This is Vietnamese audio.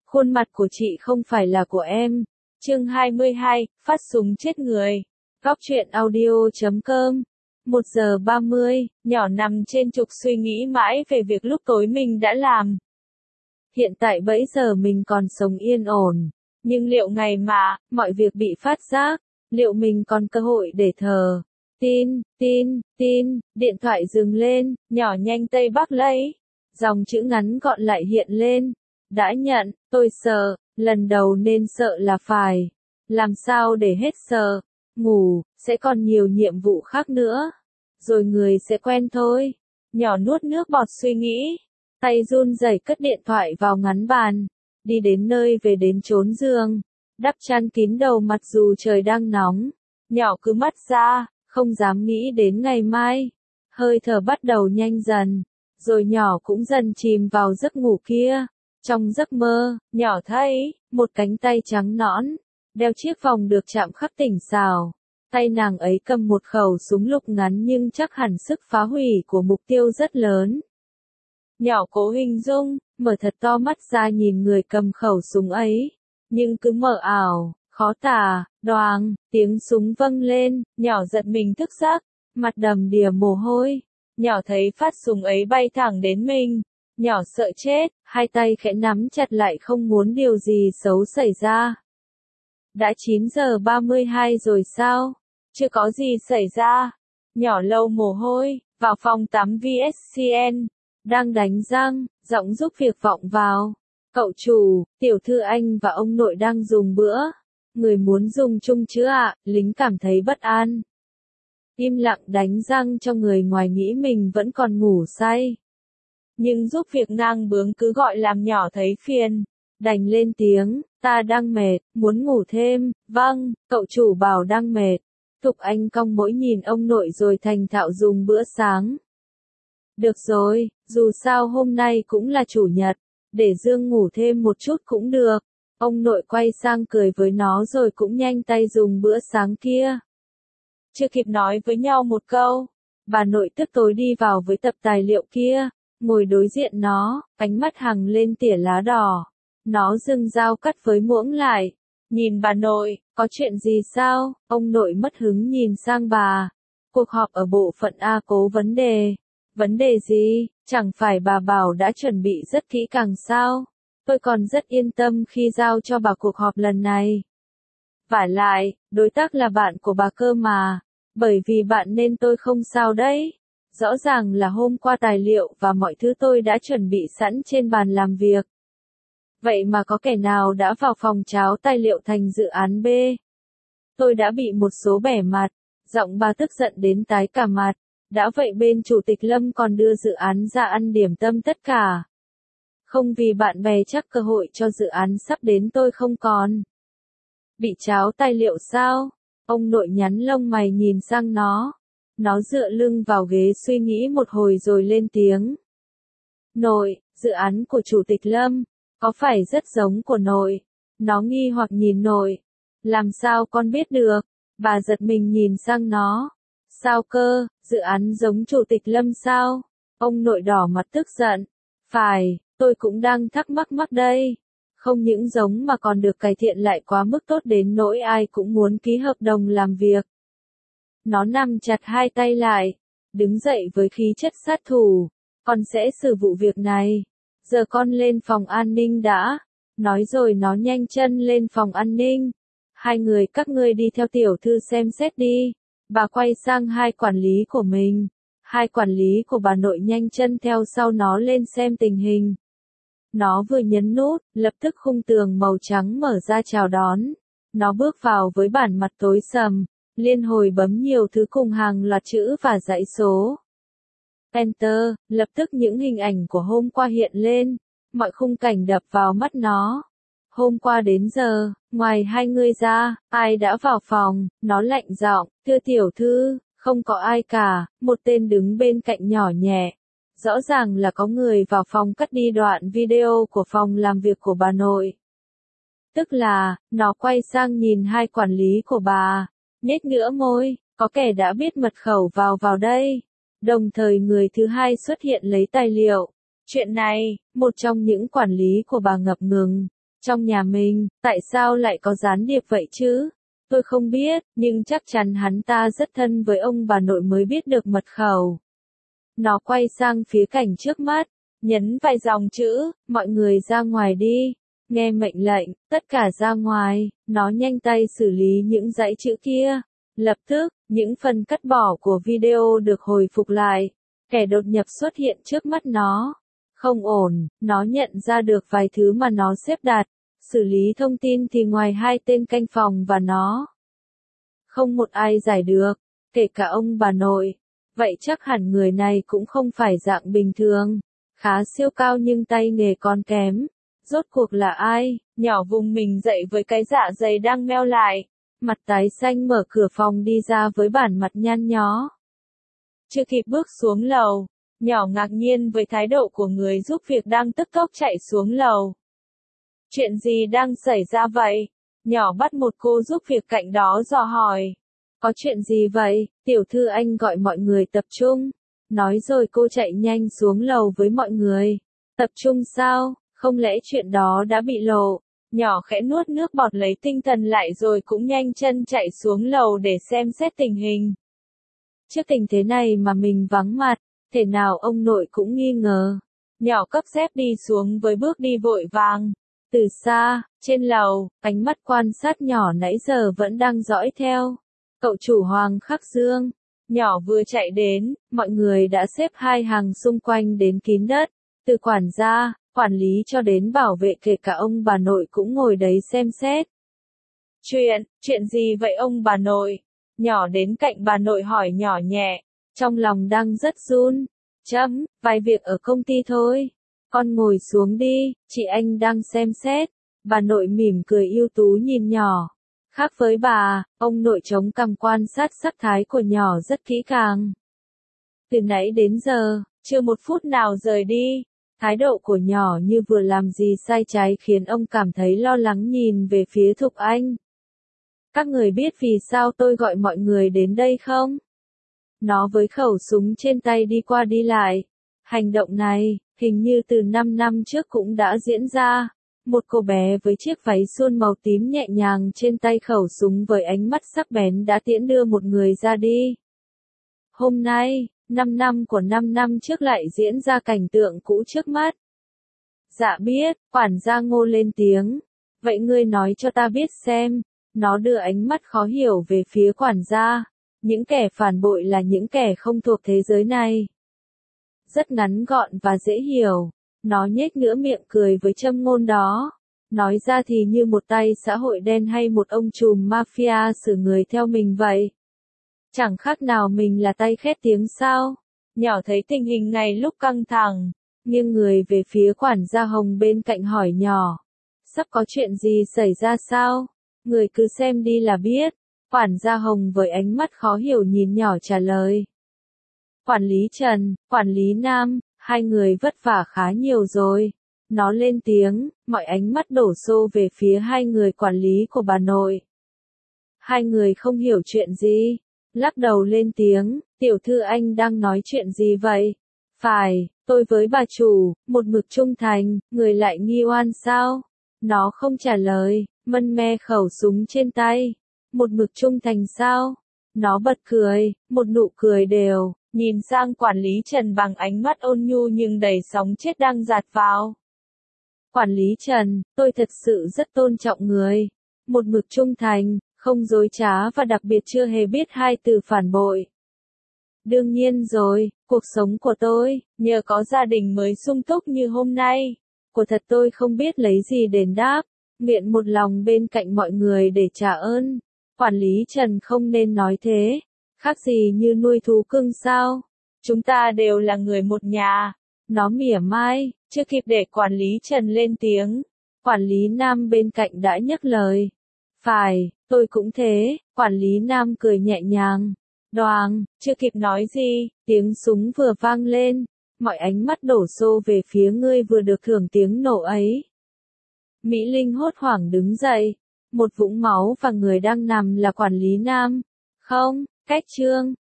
Khuôn mặt của chị không phải là của em. Chương 22, phát súng chết người. Góc truyện audio.com. 1:30, nhỏ nằm trên trục suy nghĩ mãi về việc lúc tối mình đã làm. Hiện tại bấy giờ mình còn sống yên ổn. Nhưng liệu ngày mà, mọi việc bị phát giác, liệu mình còn cơ hội để thờ? Tin, điện thoại dừng lên, nhỏ nhanh Tây Bắc lấy. Dòng chữ ngắn gọn lại hiện lên. Đã nhận, tôi sợ, lần đầu nên sợ là phải. Làm sao để hết sợ? Ngủ, sẽ còn nhiều nhiệm vụ khác nữa. Rồi người sẽ quen thôi. Nhỏ nuốt nước bọt suy nghĩ. Tay run rẩy cất điện thoại vào ngắn bàn. Đi đến nơi về đến chốn giường. Đắp chăn kín đầu mặt dù trời đang nóng. Nhỏ cứ mắt ra, không dám nghĩ đến ngày mai. Hơi thở bắt đầu nhanh dần. Rồi nhỏ cũng dần chìm vào giấc ngủ kia. Trong giấc mơ, nhỏ thấy, một cánh tay trắng nõn, đeo chiếc vòng được chạm khắc tinh xảo. Tay nàng ấy cầm một khẩu súng lục ngắn nhưng chắc hẳn sức phá hủy của mục tiêu rất lớn. Nhỏ cố hình dung, mở thật to mắt ra nhìn người cầm khẩu súng ấy. Nhưng cứ mờ ảo, khó tả, đoàng, tiếng súng vâng lên, nhỏ giật mình thức giấc, mặt đầm đìa mồ hôi. Nhỏ thấy phát súng ấy bay thẳng đến mình. Nhỏ sợ chết, hai tay khẽ nắm chặt lại không muốn điều gì xấu xảy ra. Đã 9:32 rồi sao? Chưa có gì xảy ra. Nhỏ lau mồ hôi, vào phòng tắm VSCN. Đang đánh răng, giọng giúp việc vọng vào. Cậu chủ, tiểu thư anh và ông nội đang dùng bữa. Người muốn dùng chung chứ ạ? Lính cảm thấy bất an. Im lặng đánh răng cho người ngoài nghĩ mình vẫn còn ngủ say. Nhưng giúp việc ngang bướng cứ gọi làm nhỏ thấy phiền. Đành lên tiếng, ta đang mệt, muốn ngủ thêm. Vâng, cậu chủ bảo đang mệt. Thục Anh cong mỗi nhìn ông nội rồi thành thạo dùng bữa sáng. Được rồi, dù sao hôm nay cũng là chủ nhật. Để Dương ngủ thêm một chút cũng được. Ông nội quay sang cười với nó rồi cũng nhanh tay dùng bữa sáng kia. Chưa kịp nói với nhau một câu, bà nội tức tối đi vào với tập tài liệu kia. Ngồi đối diện nó, ánh mắt hằng lên tỉa lá đỏ. Nó dừng dao cắt với muỗng lại. Nhìn bà nội, có chuyện gì sao? Ông nội mất hứng nhìn sang bà. Cuộc họp ở bộ phận A cố vấn đề. Vấn đề gì? Chẳng phải bà bảo đã chuẩn bị rất kỹ càng sao? Tôi còn rất yên tâm khi giao cho bà cuộc họp lần này. Vả lại, đối tác là bạn của bà cơ mà. Bởi vì bạn nên tôi không sao đấy. Rõ ràng là hôm qua tài liệu và mọi thứ tôi đã chuẩn bị sẵn trên bàn làm việc. Vậy mà có kẻ nào đã vào phòng tráo tài liệu thành dự án B? Tôi đã bị một số bẻ mặt. Giọng bà tức giận đến tái cả mặt. Đã vậy bên chủ tịch Lâm còn đưa dự án ra ăn điểm tâm tất cả. Không vì bạn bè chắc cơ hội cho dự án sắp đến tôi không còn. Bị tráo tài liệu sao? Ông nội nhắn lông mày nhìn sang nó. Nó dựa lưng vào ghế suy nghĩ một hồi rồi lên tiếng. Nội, dự án của Chủ tịch Lâm, có phải rất giống của nội? Nó nghi hoặc nhìn nội. Làm sao con biết được? Bà giật mình nhìn sang nó. Sao cơ, dự án giống Chủ tịch Lâm sao? Ông nội đỏ mặt tức giận. Phải, tôi cũng đang thắc mắc đây. Không những giống mà còn được cải thiện lại quá mức tốt đến nỗi ai cũng muốn ký hợp đồng làm việc. Nó nắm chặt hai tay lại, đứng dậy với khí chất sát thủ. Con sẽ xử vụ việc này. Giờ con lên phòng an ninh đã. Nói rồi nó nhanh chân lên phòng an ninh. Hai người các ngươi đi theo tiểu thư xem xét đi. Bà quay sang hai quản lý của mình. Hai quản lý của bà nội nhanh chân theo sau nó lên xem tình hình. Nó vừa nhấn nút, lập tức khung tường màu trắng mở ra chào đón. Nó bước vào với bản mặt tối sầm. Liên hồi bấm nhiều thứ cùng hàng loạt chữ và dãy số. Enter, lập tức những hình ảnh của hôm qua hiện lên. Mọi khung cảnh đập vào mắt nó. Hôm qua đến giờ, ngoài hai người ra, ai đã vào phòng? Nó lạnh giọng, thưa tiểu thư, không có ai cả. Một tên đứng bên cạnh nhỏ nhẹ. Rõ ràng là có người vào phòng cắt đi đoạn video của phòng làm việc của bà nội. Tức là, nó quay sang nhìn hai quản lý của bà. Nhếch nửa môi, có kẻ đã biết mật khẩu vào đây. Đồng thời người thứ hai xuất hiện lấy tài liệu. Chuyện này, một trong những quản lý của bà ngập ngừng. Trong nhà mình, tại sao lại có gián điệp vậy chứ? Tôi không biết, nhưng chắc chắn hắn ta rất thân với ông bà nội mới biết được mật khẩu. Nó quay sang phía cảnh trước mắt, nhấn vài dòng chữ, mọi người ra ngoài đi. Nghe mệnh lệnh, tất cả ra ngoài, nó nhanh tay xử lý những dãy chữ kia. Lập tức, những phần cắt bỏ của video được hồi phục lại. Kẻ đột nhập xuất hiện trước mắt nó. Không ổn, nó nhận ra được vài thứ mà nó xếp đặt. Xử lý thông tin thì ngoài hai tên canh phòng và nó, không một ai giải được, kể cả ông bà nội. Vậy chắc hẳn người này cũng không phải dạng bình thường. Khá siêu cao nhưng tay nghề còn kém. Rốt cuộc là ai? Nhỏ vùng mình dậy với cái dạ dày đang meo lại. Mặt tái xanh mở cửa phòng đi ra với bản mặt nhăn nhó. Chưa kịp bước xuống lầu, nhỏ ngạc nhiên với thái độ của người giúp việc đang tức tốc chạy xuống lầu. Chuyện gì đang xảy ra vậy? Nhỏ bắt một cô giúp việc cạnh đó dò hỏi. Có chuyện gì vậy? Tiểu thư anh gọi mọi người tập trung. Nói rồi cô chạy nhanh xuống lầu với mọi người. Tập trung sao? Không lẽ chuyện đó đã bị lộ? Nhỏ khẽ nuốt nước bọt lấy tinh thần lại rồi cũng nhanh chân chạy xuống lầu để xem xét tình hình. Trước tình thế này mà mình vắng mặt, thể nào ông nội cũng nghi ngờ. Nhỏ cấp dép đi xuống với bước đi vội vàng. Từ xa, trên lầu, ánh mắt quan sát nhỏ nãy giờ vẫn đang dõi theo. Cậu chủ Hoàng Khắc Dương. Nhỏ vừa chạy đến, mọi người đã xếp hai hàng xung quanh đến kín đất. Từ quản gia, quản lý cho đến bảo vệ kể cả ông bà nội cũng ngồi đấy xem xét. Chuyện gì vậy ông bà nội? Nhỏ đến cạnh bà nội hỏi nhỏ nhẹ, trong lòng đang rất run. Vài việc ở công ty thôi. Con ngồi xuống đi, chị anh đang xem xét. Bà nội mỉm cười ưu tú nhìn nhỏ. Khác với bà, ông nội chống cằm quan sát sắc thái của nhỏ rất kỹ càng. Từ nãy đến giờ, chưa một phút nào rời đi. Thái độ của nhỏ như vừa làm gì sai trái khiến ông cảm thấy lo lắng nhìn về phía Thục Anh. Các người biết vì sao tôi gọi mọi người đến đây không? Nó với khẩu súng trên tay đi qua đi lại. Hành động này, hình như từ 5 năm trước cũng đã diễn ra. Một cô bé với chiếc váy suôn màu tím nhẹ nhàng trên tay khẩu súng với ánh mắt sắc bén đã tiễn đưa một người ra đi. Hôm nay, 5 năm của 5 năm trước lại diễn ra cảnh tượng cũ trước mắt. Dạ biết, quản gia Ngô lên tiếng. Vậy ngươi nói cho ta biết xem. Nó đưa ánh mắt khó hiểu về phía quản gia. Những kẻ phản bội là những kẻ không thuộc thế giới này. Rất ngắn gọn và dễ hiểu. Nó nhếch nửa miệng cười với châm ngôn đó. Nói ra thì như một tay xã hội đen hay một ông trùm mafia xử người theo mình vậy. Chẳng khác nào mình là tay khét tiếng sao. Nhỏ thấy tình hình ngày lúc căng thẳng, nghiêng người về phía quản gia Hồng bên cạnh hỏi nhỏ. Sắp có chuyện gì xảy ra sao? Người cứ xem đi là biết. Quản gia Hồng với ánh mắt khó hiểu nhìn nhỏ trả lời. Quản lý Trần, quản lý Nam, hai người vất vả khá nhiều rồi. Nó lên tiếng, mọi ánh mắt đổ xô về phía hai người quản lý của bà nội. Hai người không hiểu chuyện gì, lắc đầu lên tiếng, tiểu thư anh đang nói chuyện gì vậy? Phải, tôi với bà chủ, một mực trung thành, người lại nghi oan sao? Nó không trả lời, mân me khẩu súng trên tay. Một mực trung thành sao? Nó bật cười, một nụ cười đều, nhìn sang quản lý Trần bằng ánh mắt ôn nhu nhưng đầy sóng chết đang dạt vào. Quản lý Trần, tôi thật sự rất tôn trọng người. Một mực trung thành, không dối trá và đặc biệt chưa hề biết hai từ phản bội. Đương nhiên rồi, cuộc sống của tôi, nhờ có gia đình mới sung túc như hôm nay. Của thật tôi không biết lấy gì đền đáp, nguyện một lòng bên cạnh mọi người để trả ơn. Quản lý Trần không nên nói thế, khác gì như nuôi thú cưng sao? Chúng ta đều là người một nhà. Nó mỉa mai, chưa kịp để quản lý Trần lên tiếng. Quản lý Nam bên cạnh đã nhấc lời. Phải, tôi cũng thế, quản lý Nam cười nhẹ nhàng. Đoàng, chưa kịp nói gì, tiếng súng vừa vang lên. Mọi ánh mắt đổ xô về phía ngươi vừa được thưởng tiếng nổ ấy. Mỹ Linh hốt hoảng đứng dậy. Một vũng máu và người đang nằm là quản lý Nam. Không, cách trương.